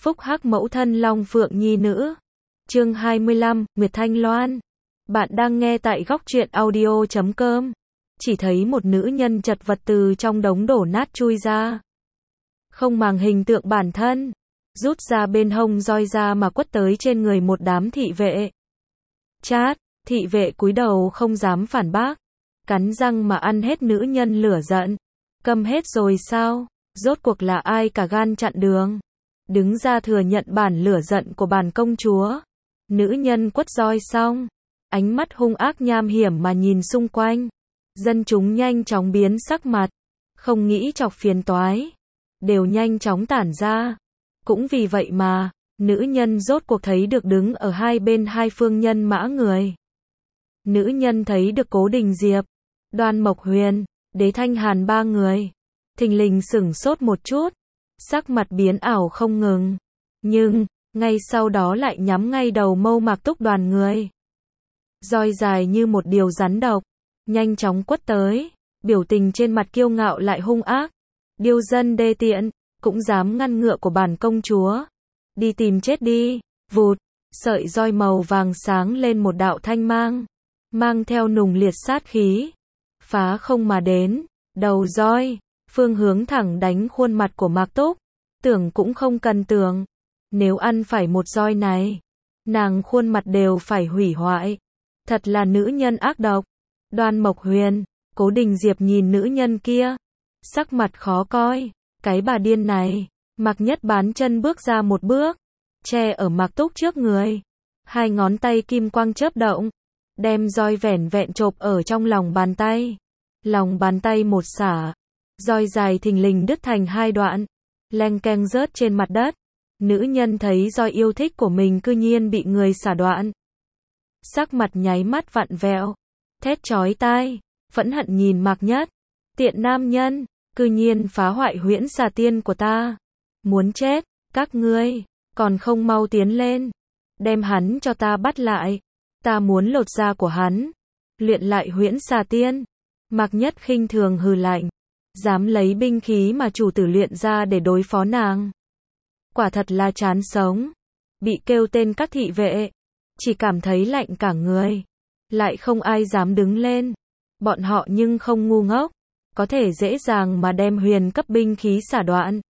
Phúc hắc mẫu thân Long Phượng nhi nữ. Chương 25, Nguyệt Thanh Loan. Bạn đang nghe tại góc truyện audio.com. Chỉ thấy một nữ nhân chật vật từ trong đống đổ nát chui ra. Không màng hình tượng bản thân, rút ra bên hông roi ra mà quất tới trên người một đám thị vệ. Chát, thị vệ cúi đầu không dám phản bác, cắn răng mà ăn hết nữ nhân lửa giận. Câm hết rồi sao? Rốt cuộc là ai cả gan chặn đường? Đứng ra thừa nhận bản lửa giận của bản công chúa. Nữ nhân quất roi xong, ánh mắt hung ác nham hiểm mà nhìn xung quanh. Dân chúng nhanh chóng biến sắc mặt, không nghĩ chọc phiền toái, đều nhanh chóng tản ra. Cũng vì vậy mà, nữ nhân rốt cuộc thấy được đứng ở hai bên hai phương nhân mã người. Nữ nhân thấy được Cố Đình Diệp, Đoan Mộc Huyền, Đế Thanh Hàn ba người. Thình lình sửng sốt một chút, sắc mặt biến ảo không ngừng. Nhưng, ngay sau đó lại nhắm ngay đầu Mâu Mạc Túc đoàn người. Roi dài như một điều rắn độc, nhanh chóng quất tới, biểu tình trên mặt kiêu ngạo lại hung ác. Điêu dân đê tiện, cũng dám ngăn ngựa của bản công chúa. Đi tìm chết đi, vụt, sợi roi màu vàng sáng lên một đạo thanh mang, mang theo nùng liệt sát khí. Phá không mà đến, đầu roi, phương hướng thẳng đánh khuôn mặt của Mạc Túc. Tưởng cũng không cần tưởng, nếu ăn phải một roi này, nàng khuôn mặt đều phải hủy hoại. Thật là nữ nhân ác độc. Đoan Mộc Huyền, Cố Đình Diệp nhìn nữ nhân kia, sắc mặt khó coi. Cái bà điên này. Mạc Nhất bán chân bước ra một bước, che ở Mạc Túc trước người. Hai ngón tay kim quang chớp động, đem roi vẻn vẹn chộp ở trong lòng bàn tay. Lòng bàn tay một xả, roi dài thình lình đứt thành hai đoạn, leng keng rớt trên mặt đất. Nữ nhân thấy roi yêu thích của mình cư nhiên bị người xả đoạn. Sắc mặt nháy mắt vặn vẹo, thét chói tai, phẫn hận nhìn Mạc Nhất. Tiện nam nhân, cư nhiên phá hoại huyễn xà tiên của ta. Muốn chết, các ngươi, còn không mau tiến lên. Đem hắn cho ta bắt lại. Ta muốn lột da của hắn. Luyện lại huyễn xà tiên. Mạc Nhất khinh thường hừ lạnh. Dám lấy binh khí mà chủ tử luyện ra để đối phó nàng. Quả thật là chán sống. Bị kêu tên các thị vệ, chỉ cảm thấy lạnh cả người. Lại không ai dám đứng lên. Bọn họ nhưng không ngu ngốc, có thể dễ dàng mà đem huyền cấp binh khí xả đoạn.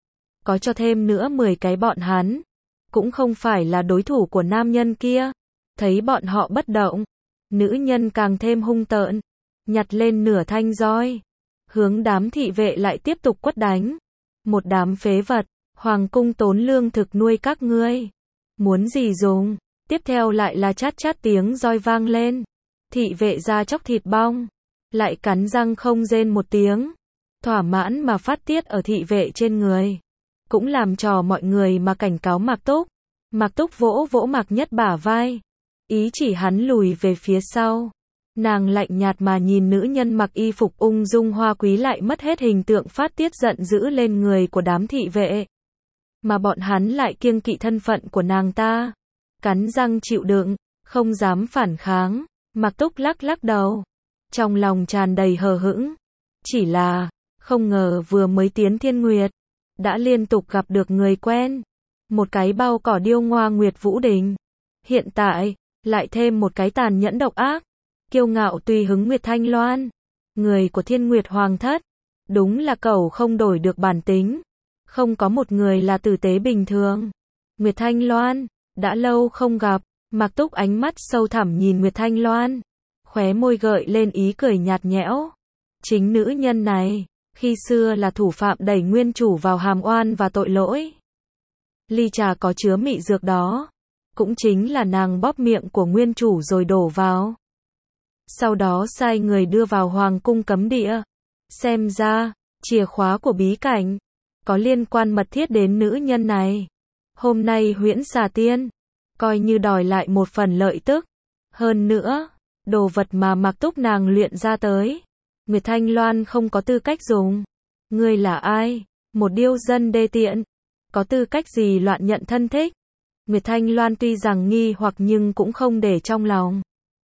Có cho thêm nữa 10 cái bọn hắn, cũng không phải là đối thủ của nam nhân kia. Thấy bọn họ bất động, nữ nhân càng thêm hung tợn, nhặt lên nửa thanh roi, hướng đám thị vệ lại tiếp tục quất đánh. Một đám phế vật, hoàng cung tốn lương thực nuôi các ngươi, muốn gì dùng. Tiếp theo lại là chát chát tiếng roi vang lên. Thị vệ ra chóc thịt bong, lại cắn răng không rên một tiếng, thỏa mãn mà phát tiết ở thị vệ trên người. Cũng làm trò mọi người mà cảnh cáo Mạc Túc. Mạc Túc vỗ vỗ Mạc Nhất bả vai, ý chỉ hắn lùi về phía sau. Nàng lạnh nhạt mà nhìn nữ nhân mặc y phục ung dung hoa quý lại mất hết hình tượng phát tiết giận dữ lên người của đám thị vệ. Mà bọn hắn lại kiêng kỵ thân phận của nàng ta, cắn răng chịu đựng, không dám phản kháng. Mạc Túc lắc lắc đầu, trong lòng tràn đầy hờ hững. Chỉ là, không ngờ vừa mới tiến Thiên Nguyệt, đã liên tục gặp được người quen. Một cái bao cỏ điêu ngoa Nguyệt Vũ Đình. Hiện tại, lại thêm một cái tàn nhẫn độc ác, kiêu ngạo tùy hứng Nguyệt Thanh Loan. Người của Thiên Nguyệt Hoàng thất, đúng là cẩu không đổi được bản tính. Không có một người là tử tế bình thường. Nguyệt Thanh Loan, đã lâu không gặp. Mạc Túc ánh mắt sâu thẳm nhìn Nguyệt Thanh Loan, khóe môi gợi lên ý cười nhạt nhẽo. Chính nữ nhân này, khi xưa là thủ phạm đẩy nguyên chủ vào hàm oan và tội lỗi. Ly trà có chứa mị dược đó, cũng chính là nàng bóp miệng của nguyên chủ rồi đổ vào. Sau đó sai người đưa vào hoàng cung cấm địa. Xem ra, chìa khóa của bí cảnh, có liên quan mật thiết đến nữ nhân này. Hôm nay huyễn xà tiên, coi như đòi lại một phần lợi tức. Hơn nữa, đồ vật mà Mạc Túc nàng luyện ra tới, Nguyệt Thanh Loan không có tư cách dùng. Ngươi là ai? Một điêu dân đê tiện, có tư cách gì loạn nhận thân thích? Nguyệt Thanh Loan tuy rằng nghi hoặc nhưng cũng không để trong lòng.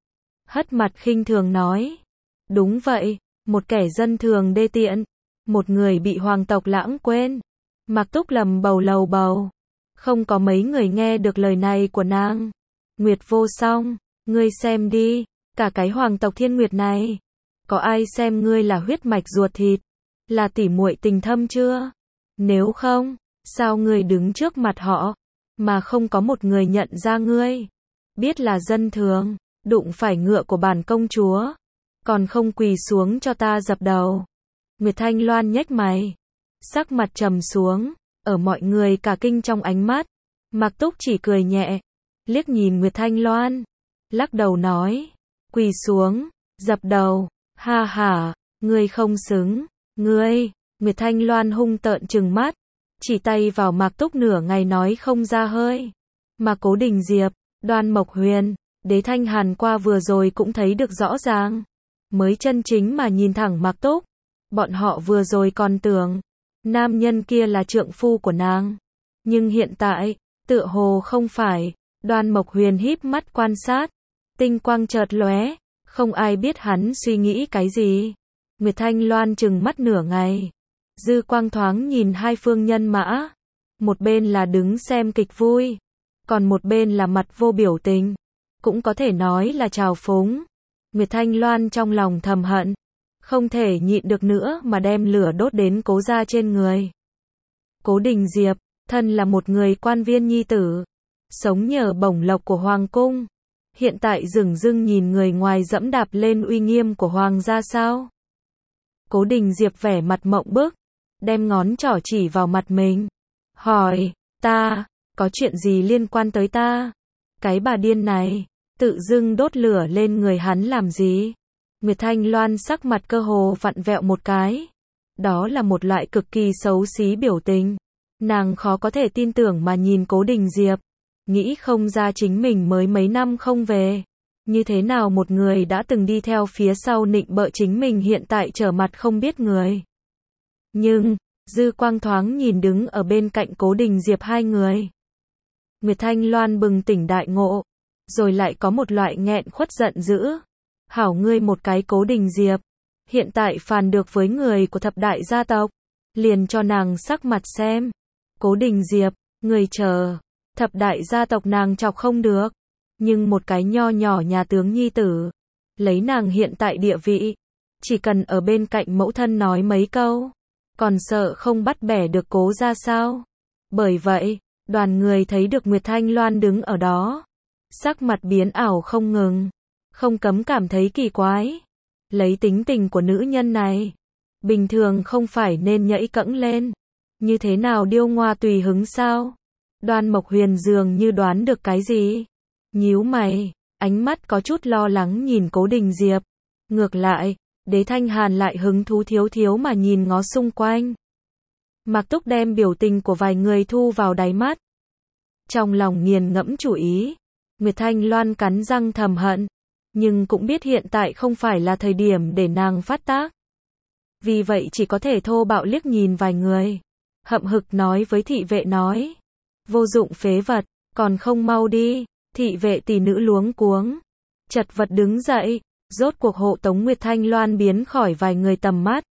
Hất mặt khinh thường nói. Đúng vậy, một kẻ dân thường đê tiện, một người bị hoàng tộc lãng quên. Mạc Túc lầm bầu lầu bầu. Không có mấy người nghe được lời này của nàng. Nguyệt vô song, ngươi xem đi, cả cái hoàng tộc Thiên Nguyệt này, có ai xem ngươi là huyết mạch ruột thịt, là tỉ muội tình thâm chưa? Nếu không, sao ngươi đứng trước mặt họ, mà không có một người nhận ra ngươi? Biết là dân thường, đụng phải ngựa của bản công chúa, còn không quỳ xuống cho ta dập đầu. Nguyệt Thanh Loan nhếch mày, sắc mặt trầm xuống, ở mọi người cả kinh trong ánh mắt. Mạc Túc chỉ cười nhẹ, liếc nhìn Nguyệt Thanh Loan, lắc đầu nói, quỳ xuống, dập đầu, ha ha, ngươi không xứng, ngươi. Nguyệt Thanh Loan hung tợn trừng mắt, chỉ tay vào Mạc Túc nửa ngày nói không ra hơi. Mà Cố Đình Diệp, Đoan Mộc Huyền, Đế Thanh Hàn qua vừa rồi cũng thấy được rõ ràng, mới chân chính mà nhìn thẳng Mạc Túc. Bọn họ vừa rồi còn tưởng nam nhân kia là trượng phu của nàng, nhưng hiện tại tựa hồ không phải. Đoan Mộc Huyền híp mắt quan sát, tinh quang chợt lóe, không ai biết hắn suy nghĩ cái gì. Nguyệt Thanh Loan trừng mắt nửa ngày, dư quang thoáng nhìn hai phương nhân mã, một bên là đứng xem kịch vui, còn một bên là mặt vô biểu tình, cũng có thể nói là trào phúng. Nguyệt Thanh Loan trong lòng thầm hận, không thể nhịn được nữa mà đem lửa đốt đến Cố gia trên người. Cố Đình Diệp, thân là một người quan viên nhi tử, sống nhờ bổng lộc của hoàng cung, hiện tại dửng dưng nhìn người ngoài dẫm đạp lên uy nghiêm của hoàng gia sao? Cố Đình Diệp vẻ mặt mộng bức, đem ngón trỏ chỉ vào mặt mình, hỏi, ta, có chuyện gì liên quan tới ta? Cái bà điên này, tự dưng đốt lửa lên người hắn làm gì? Nguyệt Thanh Loan sắc mặt cơ hồ vặn vẹo một cái. Đó là một loại cực kỳ xấu xí biểu tình. Nàng khó có thể tin tưởng mà nhìn Cố Đình Diệp, nghĩ không ra chính mình mới mấy năm không về. Như thế nào một người đã từng đi theo phía sau nịnh bợ chính mình hiện tại trở mặt không biết người. Nhưng, dư quang thoáng nhìn đứng ở bên cạnh Cố Đình Diệp hai người. Nguyệt Thanh Loan bừng tỉnh đại ngộ, rồi lại có một loại nghẹn khuất giận dữ. Hảo ngươi một cái Cố Đình Diệp, hiện tại phàn được với người của thập đại gia tộc, liền cho nàng sắc mặt xem. Cố Đình Diệp, người chờ, thập đại gia tộc nàng chọc không được, nhưng một cái nho nhỏ nhà tướng nhi tử, lấy nàng hiện tại địa vị, chỉ cần ở bên cạnh mẫu thân nói mấy câu, còn sợ không bắt bẻ được Cố gia sao? Bởi vậy, đoàn người thấy được Nguyệt Thanh Loan đứng ở đó, sắc mặt biến ảo không ngừng, không cấm cảm thấy kỳ quái. Lấy tính tình của nữ nhân này, bình thường không phải nên nhảy cẫng lên, như thế nào điêu ngoa tùy hứng sao? Đoan Mộc Huyền dường như đoán được cái gì, nhíu mày, ánh mắt có chút lo lắng nhìn Cố Đình Diệp. Ngược lại, Đế Thanh Hàn lại hứng thú thiếu thiếu mà nhìn ngó xung quanh. Mạc Túc đem biểu tình của vài người thu vào đáy mắt, trong lòng nghiền ngẫm chủ ý. Nguyệt Thanh Loan cắn răng thầm hận, nhưng cũng biết hiện tại không phải là thời điểm để nàng phát tác. Vì vậy chỉ có thể thô bạo liếc nhìn vài người, hậm hực nói với thị vệ nói, vô dụng phế vật, còn không mau đi. Thị vệ tỷ nữ luống cuống, chật vật đứng dậy, rốt cuộc hộ tống Nguyệt Thanh Loan biến khỏi vài người tầm mắt.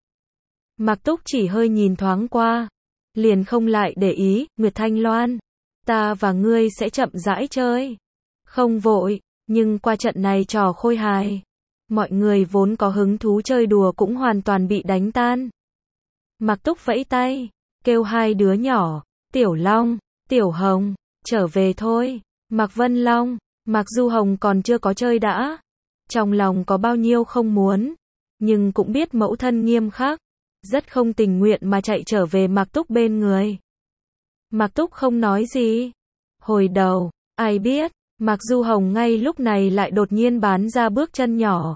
Mạc Túc chỉ hơi nhìn thoáng qua, liền không lại để ý. Nguyệt Thanh Loan, ta và ngươi sẽ chậm rãi chơi, không vội, nhưng qua trận này trò khôi hài, mọi người vốn có hứng thú chơi đùa cũng hoàn toàn bị đánh tan. Mạc Túc vẫy tay, kêu hai đứa nhỏ, Tiểu Long, Tiểu Hồng, trở về thôi. Mạc Vân Long, Mạc Du Hồng còn chưa có chơi đã, trong lòng có bao nhiêu không muốn, nhưng cũng biết mẫu thân nghiêm khắc, rất không tình nguyện mà chạy trở về Mạc Túc bên người. Mạc Túc không nói gì. Hồi đầu, ai biết, Mạc Du Hồng ngay lúc này lại đột nhiên bán ra bước chân nhỏ,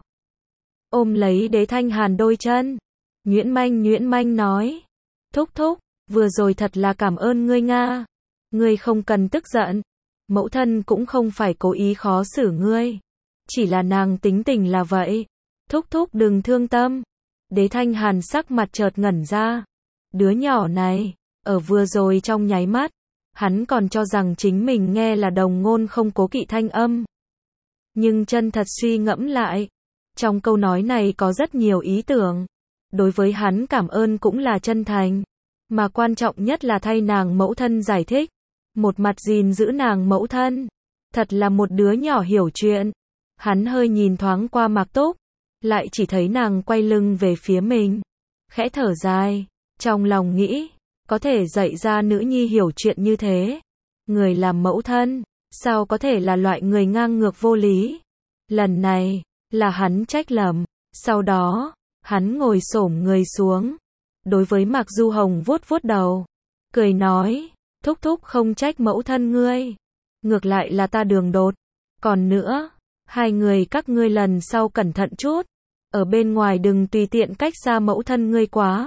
ôm lấy Đế Thanh Hàn đôi chân. Nhuyễn Manh nói, thúc thúc, vừa rồi thật là cảm ơn ngươi Nga. Ngươi không cần tức giận, mẫu thân cũng không phải cố ý khó xử ngươi, chỉ là nàng tính tình là vậy. Thúc thúc đừng thương tâm. Đế Thanh Hàn sắc mặt chợt ngẩn ra. Đứa nhỏ này, ở vừa rồi trong nháy mắt, hắn còn cho rằng chính mình nghe là đồng ngôn không cố kỵ thanh âm. Nhưng chân thật suy ngẫm lại, trong câu nói này có rất nhiều ý tưởng. Đối với hắn cảm ơn cũng là chân thành, mà quan trọng nhất là thay nàng mẫu thân giải thích. một mặt gìn giữ nàng mẫu thân. Thật là một đứa nhỏ hiểu chuyện. Hắn hơi nhìn thoáng qua Mạc Túc, lại chỉ thấy nàng quay lưng về phía mình. Khẽ thở dài, trong lòng nghĩ, có thể dạy ra nữ nhi hiểu chuyện như thế. Người làm mẫu thân, sao có thể là loại người ngang ngược vô lý. Lần này, là hắn trách lầm. Sau đó, hắn ngồi xổm người xuống. Đối với Mạc Du Hồng vuốt vuốt đầu, cười nói, thúc thúc không trách mẫu thân ngươi. Ngược lại là ta đường đột. Còn nữa, hai người các ngươi lần sau cẩn thận chút. Ở bên ngoài đừng tùy tiện cách xa mẫu thân ngươi quá.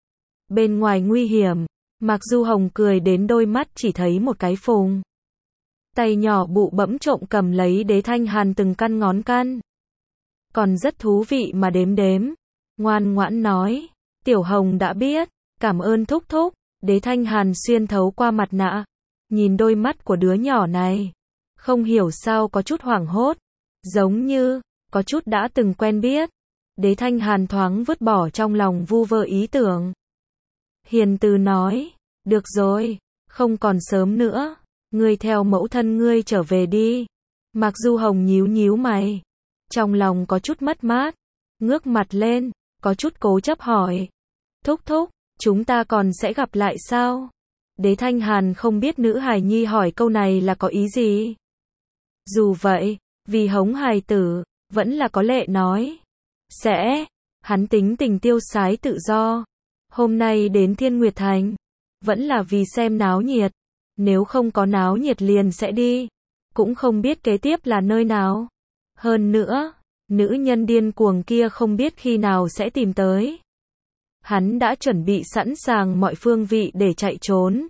Bên ngoài nguy hiểm. Mạc Du Hồng cười đến đôi mắt chỉ thấy một cái phùng. Tay nhỏ bụ bẫm trộm cầm lấy Đế Thanh Hàn từng căn ngón căn. Còn rất thú vị mà đếm đếm. Ngoan ngoãn nói, Tiểu Hồng đã biết, cảm ơn thúc thúc. Đế Thanh Hàn xuyên thấu qua mặt nạ, nhìn đôi mắt của đứa nhỏ này, không hiểu sao có chút hoảng hốt, giống như có chút đã từng quen biết. Đế Thanh Hàn thoáng vứt bỏ trong lòng vu vơ ý tưởng. Hiền từ nói, được rồi, không còn sớm nữa, ngươi theo mẫu thân ngươi trở về đi. Mạc Du Hồng nhíu nhíu mày, trong lòng có chút mất mát, ngước mặt lên, có chút cố chấp hỏi, thúc thúc, chúng ta còn sẽ gặp lại sao? Đế Thanh Hàn không biết nữ hài nhi hỏi câu này là có ý gì. Dù vậy, vì hống hài tử, vẫn là có lệ nói. Sẽ, hắn tính tình tiêu sái tự do. Hôm nay đến Thiên Nguyệt Thành, vẫn là vì xem náo nhiệt. Nếu không có náo nhiệt liền sẽ đi. Cũng không biết kế tiếp là nơi nào. Hơn nữa, nữ nhân điên cuồng kia không biết khi nào sẽ tìm tới. Hắn đã chuẩn bị sẵn sàng mọi phương vị để chạy trốn.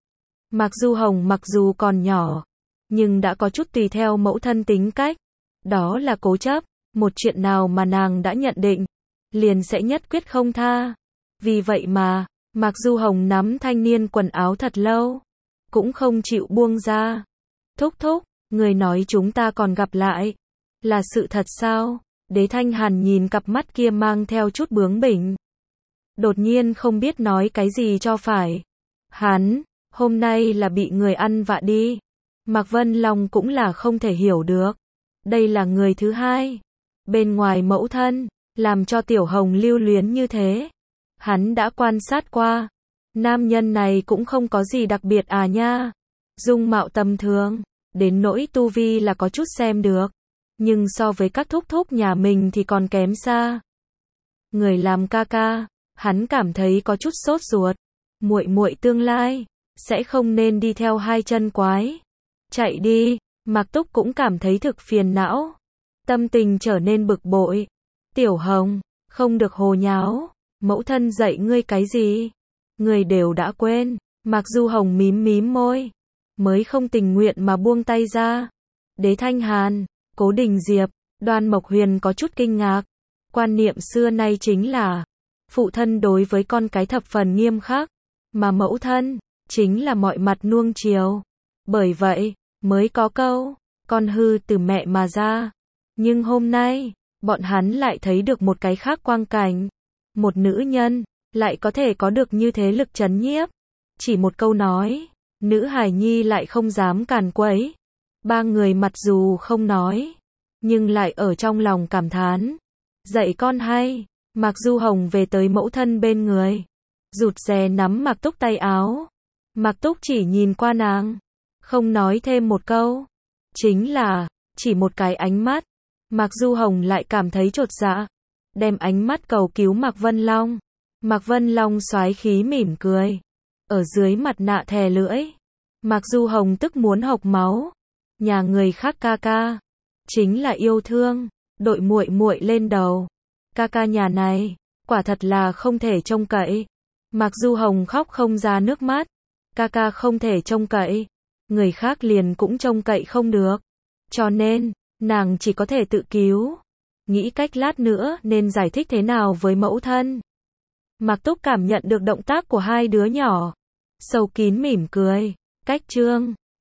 Mạc Du Hồng mặc dù còn nhỏ, nhưng đã có chút tùy theo mẫu thân tính cách. Đó là cố chấp, một chuyện nào mà nàng đã nhận định, liền sẽ nhất quyết không tha. Vì vậy mà, Mạc Du Hồng nắm thanh niên quần áo thật lâu, cũng không chịu buông ra. Thúc thúc, người nói chúng ta còn gặp lại, là sự thật sao? Đế Thanh Hàn nhìn cặp mắt kia mang theo chút bướng bỉnh. Đột nhiên không biết nói cái gì cho phải. Hắn, hôm nay là bị người ăn vạ đi. Mạc Vân Long cũng là không thể hiểu được. Đây là người thứ hai. Bên ngoài mẫu thân, làm cho Tiểu Hồng lưu luyến như thế. Hắn đã quan sát qua. Nam nhân này cũng không có gì đặc biệt à nha. Dung mạo tầm thường, đến nỗi tu vi là có chút xem được. Nhưng so với các thúc thúc nhà mình thì còn kém xa. Người làm ca ca, hắn cảm thấy có chút sốt ruột. Muội muội tương lai sẽ không nên đi theo hai chân quái. Chạy đi. Mạc Túc cũng cảm thấy thực phiền não. Tâm tình trở nên bực bội. Tiểu Hồng, không được hồ nháo. Mẫu thân dạy ngươi cái gì? Ngươi đều đã quên. Mạc Du Hồng mím mím môi, mới không tình nguyện mà buông tay ra. Đế Thanh Hàn, Cố Đình Diệp, Đoan Mộc Huyền có chút kinh ngạc. Quan niệm xưa nay chính là phụ thân đối với con cái thập phần nghiêm khắc, mà mẫu thân chính là mọi mặt nuông chiều. Bởi vậy, mới có câu, con hư từ mẹ mà ra. Nhưng hôm nay, bọn hắn lại thấy được một cái khác quang cảnh. Một nữ nhân, lại có thể có được như thế lực trấn nhiếp. Chỉ một câu nói, nữ hài nhi lại không dám càn quấy. Ba người mặc dù không nói, nhưng lại ở trong lòng cảm thán. Dạy con hay. Mạc Du Hồng về tới mẫu thân bên người, rụt rè nắm Mạc Túc tay áo. Mạc Túc chỉ nhìn qua nàng, không nói thêm một câu. Chính là, chỉ một cái ánh mắt, Mạc Du Hồng lại cảm thấy chột dạ. Đem ánh mắt cầu cứu Mạc Vân Long. Mạc Vân Long xoái khí mỉm cười. Ở dưới mặt nạ thè lưỡi, Mạc Du Hồng tức muốn hộc máu. Nhà người khác ca ca, chính là yêu thương, đội muội muội lên đầu. Ca ca nhà này, quả thật là không thể trông cậy. Mạc Du Hồng khóc không ra nước mắt. Ca ca không thể trông cậy, người khác liền cũng trông cậy không được. Cho nên, nàng chỉ có thể tự cứu. Nghĩ cách lát nữa nên giải thích thế nào với mẫu thân. Mạc Túc cảm nhận được động tác của hai đứa nhỏ, sâu kín mỉm cười. Cách chương